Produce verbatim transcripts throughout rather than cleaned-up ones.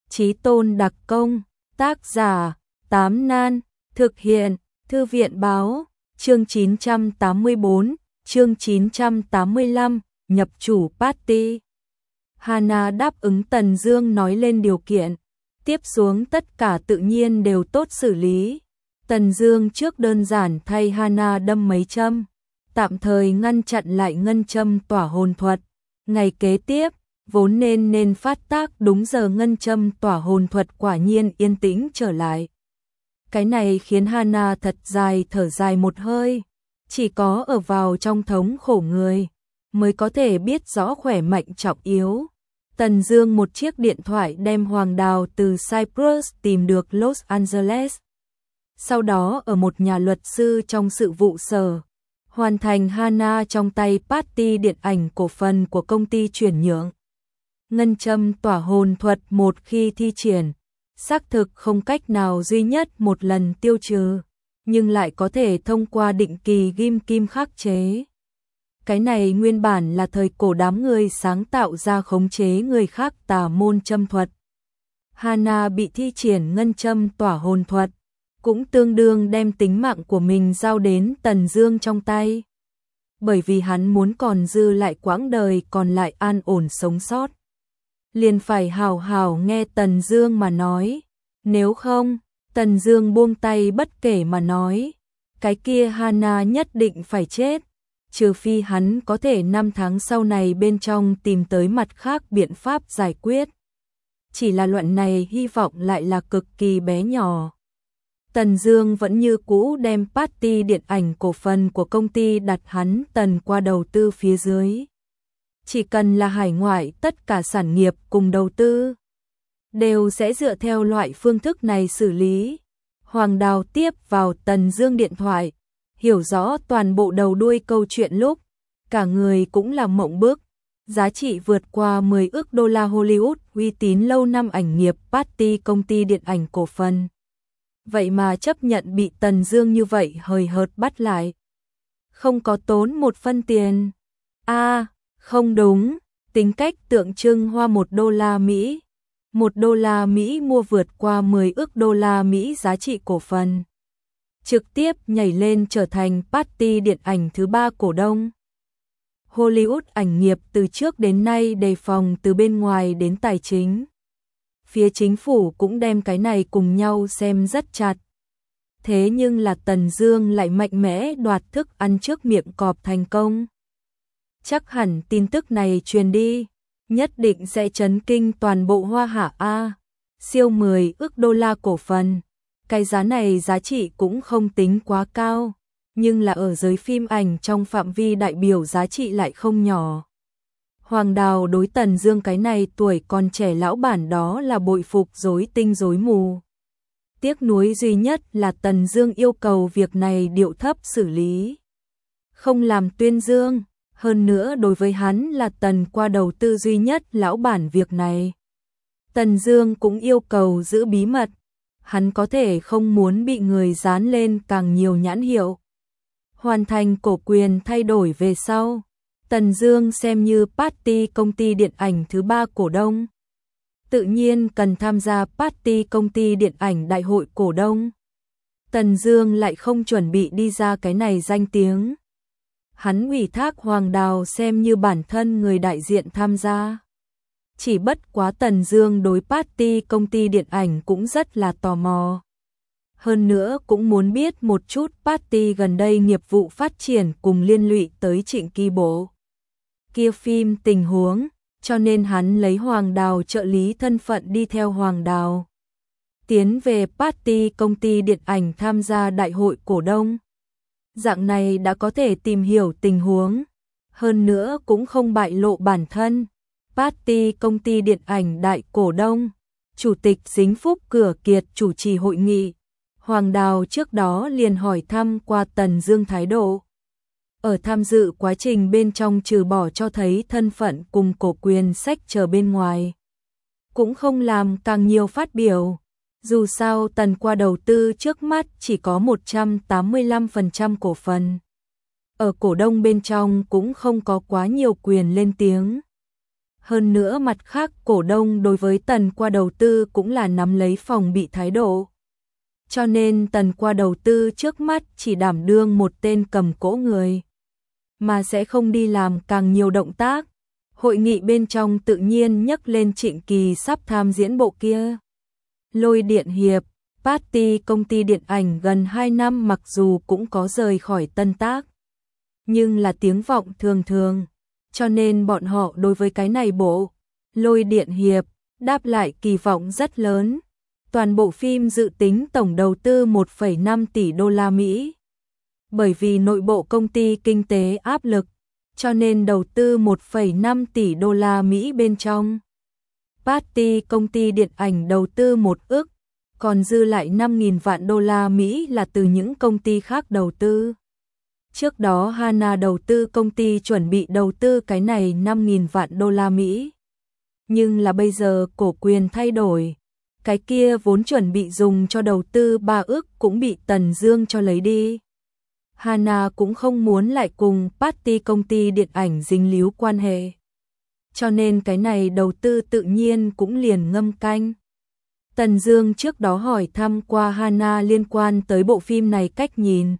Chí Tôn đặc công, tác giả, Tám Nan, thực hiện, Thư viện báo, chương chín trăm tám mươi bốn, chương chín trăm tám mươi lăm, nhập chủ party. Hana đáp ứng Tần Dương nói lên điều kiện, tiếp xuống tất cả tự nhiên đều tốt xử lý. Tần Dương trước đơn giản thay Hana đâm mấy châm, tạm thời ngăn chặn lại ngân châm tỏa hồn thuật. Ngày kế tiếp, vốn nên nên phát tác đúng giờ ngân châm tỏa hồn thuật quả nhiên yên tĩnh trở lại. Cái này khiến Hana thật dài thở dài một hơi, chỉ có ở vào trong thống khổ người mới có thể biết rõ khỏe mạnh trọng yếu. Tần Dương một chiếc điện thoại đem Hoàng Đào từ Cyprus tìm được Los Angeles. Sau đó ở một nhà luật sư trong sự vụ sở, hoàn thành Hana trong tay party điện ảnh cổ phần của công ty chuyển nhượng. Ngân châm tỏa hồn thuật một khi thi triển, xác thực không cách nào duy nhất một lần tiêu trừ, nhưng lại có thể thông qua định kỳ ghim kim khắc chế. Cái này nguyên bản là thời cổ đám người sáng tạo ra khống chế người khác tà môn châm thuật. Hana bị thi triển ngân châm tỏa hồn thuật, cũng tương đương đem tính mạng của mình giao đến Tần Dương trong tay. Bởi vì hắn muốn còn dư lại quãng đời còn lại an ổn sống sót, liền phải hào hào nghe Tần Dương mà nói. Nếu không, Tần Dương buông tay bất kể mà nói, cái kia Hana nhất định phải chết, trừ phi hắn có thể năm tháng sau này bên trong tìm tới mặt khác biện pháp giải quyết. Chỉ là luận này hy vọng lại là cực kỳ bé nhỏ. Tần Dương vẫn như cũ đem party điện ảnh cổ phần của công ty đặt hắn Tần qua đầu tư phía dưới. Chỉ cần là hải ngoại tất cả sản nghiệp cùng đầu tư đều sẽ dựa theo loại phương thức này xử lý. Hoàng Đào tiếp vào Tần Dương điện thoại, hiểu rõ toàn bộ đầu đuôi câu chuyện lúc, cả người cũng là mộng bức. Giá trị vượt qua mười ức đô la Hollywood, uy tín lâu năm ảnh nghiệp party công ty điện ảnh cổ phần. Vậy mà chấp nhận bị Tần Dương như vậy hời hợt bắt lại. Không có tốn một phân tiền. A, à, không đúng, tính cách tượng trưng hoa một đô la Mỹ. Một đô la Mỹ mua vượt qua mười ức đô la Mỹ giá trị cổ phần. Trực tiếp nhảy lên trở thành party điện ảnh thứ ba cổ đông. Hollywood ảnh nghiệp từ trước đến nay đề phòng từ bên ngoài đến tài chính. Phía chính phủ cũng đem cái này cùng nhau xem rất chặt. Thế nhưng là Tần Dương lại mạnh mẽ đoạt thức ăn trước miệng cọp thành công. Chắc hẳn tin tức này truyền đi, nhất định sẽ chấn kinh toàn bộ Hoa Hạ A. Siêu mười ức đô la cổ phần. Cái giá này giá trị cũng không tính quá cao, nhưng là ở giới phim ảnh trong phạm vi đại biểu giá trị lại không nhỏ. Hoàng Đào đối Tần Dương cái này tuổi còn trẻ lão bản đó là bội phục rối tinh rối mù. Tiếc nuối duy nhất là Tần Dương yêu cầu việc này điệu thấp xử lý, không làm tuyên dương, hơn nữa đối với hắn là Tần qua đầu tư duy nhất lão bản việc này. Tần Dương cũng yêu cầu giữ bí mật, hắn có thể không muốn bị người dán lên càng nhiều nhãn hiệu. Hoàn thành cổ quyền thay đổi về sau, Tần Dương xem như party công ty điện ảnh thứ ba cổ đông. Tự nhiên cần tham gia party công ty điện ảnh đại hội cổ đông. Tần Dương lại không chuẩn bị đi ra cái này danh tiếng. Hắn ủy thác Hoàng Đào xem như bản thân người đại diện tham gia. Chỉ bất quá Tần Dương đối party công ty điện ảnh cũng rất là tò mò. Hơn nữa cũng muốn biết một chút party gần đây nghiệp vụ phát triển cùng liên lụy tới Trịnh Kỳ Bộ kia phim tình huống, cho nên hắn lấy Hoàng Đào trợ lý thân phận đi theo Hoàng Đào tiến về party công ty điện ảnh tham gia đại hội cổ đông. Dạng này đã có thể tìm hiểu tình huống, hơn nữa cũng không bại lộ bản thân. Party công ty điện ảnh đại cổ đông, chủ tịch Dính Phúc Cửa Kiệt chủ trì hội nghị. Hoàng Đào trước đó liền hỏi thăm qua Tần Dương thái độ. Ở tham dự quá trình bên trong trừ bỏ cho thấy thân phận cùng cổ quyền sách chờ bên ngoài, cũng không làm càng nhiều phát biểu. Dù sao Tần qua đầu tư trước mắt chỉ có một trăm tám mươi lăm phần trăm cổ phần. Ở cổ đông bên trong cũng không có quá nhiều quyền lên tiếng. Hơn nữa mặt khác cổ đông đối với Tần Qua đầu tư cũng là nắm lấy phòng bị thái độ. Cho nên Tần Qua đầu tư trước mắt chỉ đảm đương một tên cầm cỗ người, mà sẽ không đi làm càng nhiều động tác. Hội nghị bên trong tự nhiên nhắc lên Trịnh Kỳ sắp tham diễn bộ kia. Lôi Điện Hiệp, Party công ty điện ảnh gần hai năm mặc dù cũng có rời khỏi Tân Tác, nhưng là tiếng vọng thường thường, cho nên bọn họ đối với cái này bộ Lôi Điện Hiệp đáp lại kỳ vọng rất lớn. Toàn bộ phim dự tính tổng đầu tư một phẩy năm tỷ đô la Mỹ. Bởi vì nội bộ công ty kinh tế áp lực, cho nên đầu tư một phẩy năm tỷ đô la Mỹ bên trong. Party công ty điện ảnh đầu tư một ức, còn dư lại năm nghìn vạn đô la Mỹ là từ những công ty khác đầu tư. Trước đó Hana đầu tư công ty chuẩn bị đầu tư cái này năm nghìn vạn đô la Mỹ. Nhưng là bây giờ cổ quyền thay đổi, cái kia vốn chuẩn bị dùng cho đầu tư ba ức cũng bị Tần Dương cho lấy đi. Hana cũng không muốn lại cùng Party công ty điện ảnh dính líu quan hệ. Cho nên cái này đầu tư tự nhiên cũng liền ngâm canh. Tần Dương trước đó hỏi thăm qua Hana liên quan tới bộ phim này cách nhìn.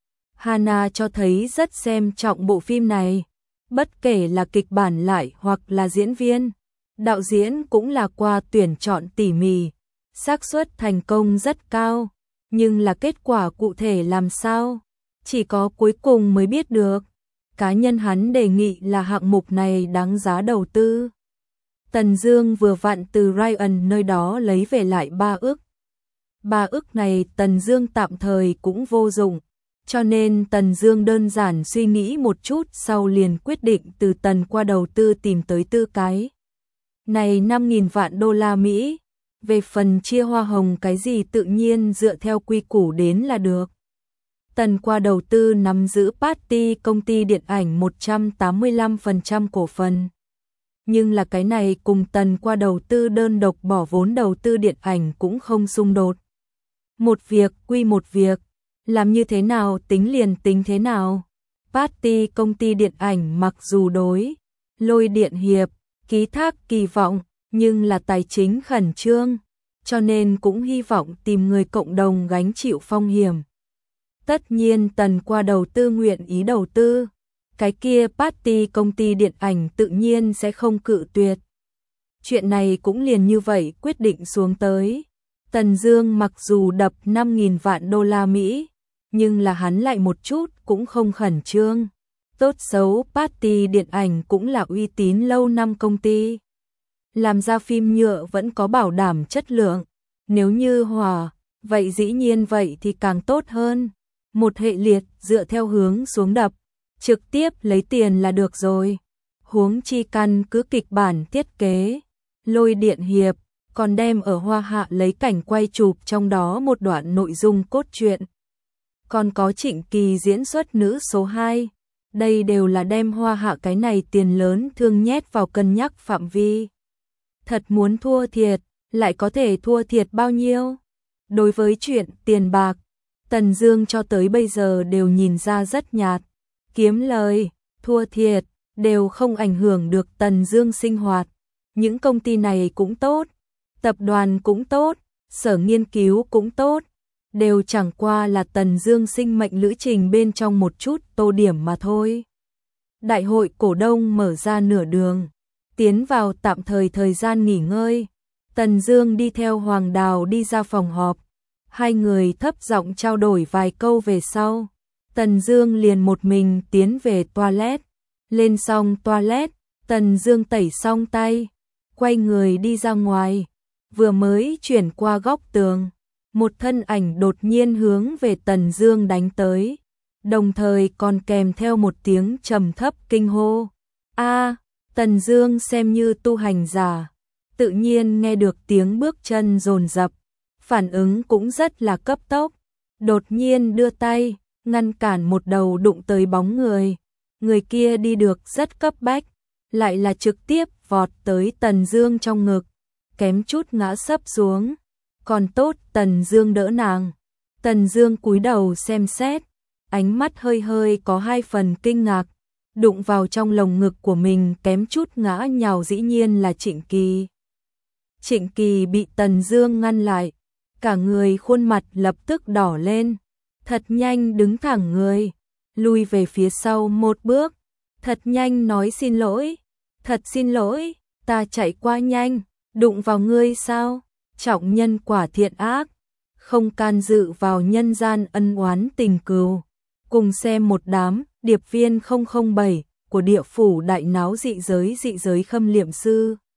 Hana cho thấy rất xem trọng bộ phim này, bất kể là kịch bản lại hoặc là diễn viên, đạo diễn cũng là qua tuyển chọn tỉ mỉ, xác suất thành công rất cao, nhưng là kết quả cụ thể làm sao, chỉ có cuối cùng mới biết được. Cá nhân hắn đề nghị là hạng mục này đáng giá đầu tư. Tần Dương vừa vặn từ Ryan nơi đó lấy về lại ba ức. ba ức này Tần Dương tạm thời cũng vô dụng, cho nên Tần Dương đơn giản suy nghĩ một chút sau liền quyết định từ Tần Qua đầu tư tìm tới tư cái. Này năm nghìn vạn đô la Mỹ, về phần chia hoa hồng cái gì tự nhiên dựa theo quy củ đến là được. Tần Qua đầu tư nắm giữ Party công ty điện ảnh một trăm tám mươi lăm phần trăm cổ phần. Nhưng là cái này cùng Tần Qua đầu tư đơn độc bỏ vốn đầu tư điện ảnh cũng không xung đột. Một việc quy một việc, làm như thế nào tính liền tính thế nào. Party công ty điện ảnh mặc dù đối Lôi Điện Hiệp ký thác kỳ vọng, nhưng là tài chính khẩn trương, cho nên cũng hy vọng tìm người cộng đồng gánh chịu phong hiểm. Tất nhiên Tần Qua đầu tư nguyện ý đầu tư, cái kia Party công ty điện ảnh tự nhiên sẽ không cự tuyệt. Chuyện này cũng liền như vậy quyết định xuống tới. Tần Dương mặc dù đập năm nghìn vạn đô la Mỹ, nhưng là hắn lại một chút cũng không khẩn trương. Tốt xấu Party điện ảnh cũng là uy tín lâu năm công ty. Làm ra phim nhựa vẫn có bảo đảm chất lượng. Nếu như hòa, vậy dĩ nhiên vậy thì càng tốt hơn. Một hệ liệt dựa theo hướng xuống đập, trực tiếp lấy tiền là được rồi. Huống chi căn cứ kịch bản thiết kế, Lôi Điện Hiệp còn đem ở Hoa Hạ lấy cảnh quay chụp trong đó một đoạn nội dung cốt truyện. Còn có Trịnh Kỳ diễn xuất nữ số hai, đây đều là đem Hoa Hạ cái này tiền lớn thương nhét vào cân nhắc phạm vi. Thật muốn thua thiệt, lại có thể thua thiệt bao nhiêu? Đối với chuyện tiền bạc, Tần Dương cho tới bây giờ đều nhìn ra rất nhạt. Kiếm lời, thua thiệt, đều không ảnh hưởng được Tần Dương sinh hoạt. Những công ty này cũng tốt, tập đoàn cũng tốt, sở nghiên cứu cũng tốt, đều chẳng qua là Tần Dương sinh mệnh lữ trình bên trong một chút tô điểm mà thôi. Đại hội cổ đông mở ra nửa đường, tiến vào tạm thời thời gian nghỉ ngơi. Tần Dương đi theo Hoàng Đào đi ra phòng họp. Hai người thấp giọng trao đổi vài câu về sau, Tần Dương liền một mình tiến về toilet. Lên xong toilet, Tần Dương tẩy xong tay, quay người đi ra ngoài. Vừa mới chuyển qua góc tường, một thân ảnh đột nhiên hướng về Tần Dương đánh tới, đồng thời còn kèm theo một tiếng trầm thấp kinh hô. A, Tần Dương xem như tu hành giả, tự nhiên nghe được tiếng bước chân dồn dập, phản ứng cũng rất là cấp tốc, đột nhiên đưa tay ngăn cản một đầu đụng tới bóng người. Người kia đi được rất cấp bách, lại là trực tiếp vọt tới Tần Dương trong ngực, kém chút ngã sấp xuống. Còn tốt Tần Dương đỡ nàng. Tần Dương cúi đầu xem xét, ánh mắt hơi hơi có hai phần kinh ngạc, đụng vào trong lồng ngực của mình kém chút ngã nhào, dĩ nhiên là Trịnh Kỳ. Trịnh Kỳ bị Tần Dương ngăn lại, cả người khuôn mặt lập tức đỏ lên, thật nhanh đứng thẳng người, lui về phía sau một bước, thật nhanh nói xin lỗi, thật xin lỗi, ta chạy qua nhanh, đụng vào ngươi sao? Trọng nhân quả thiện ác, không can dự vào nhân gian ân oán tình cừu. Cùng xem một đám điệp viên không không bảy của địa phủ đại náo dị giới dị giới Khâm Liệm Sư.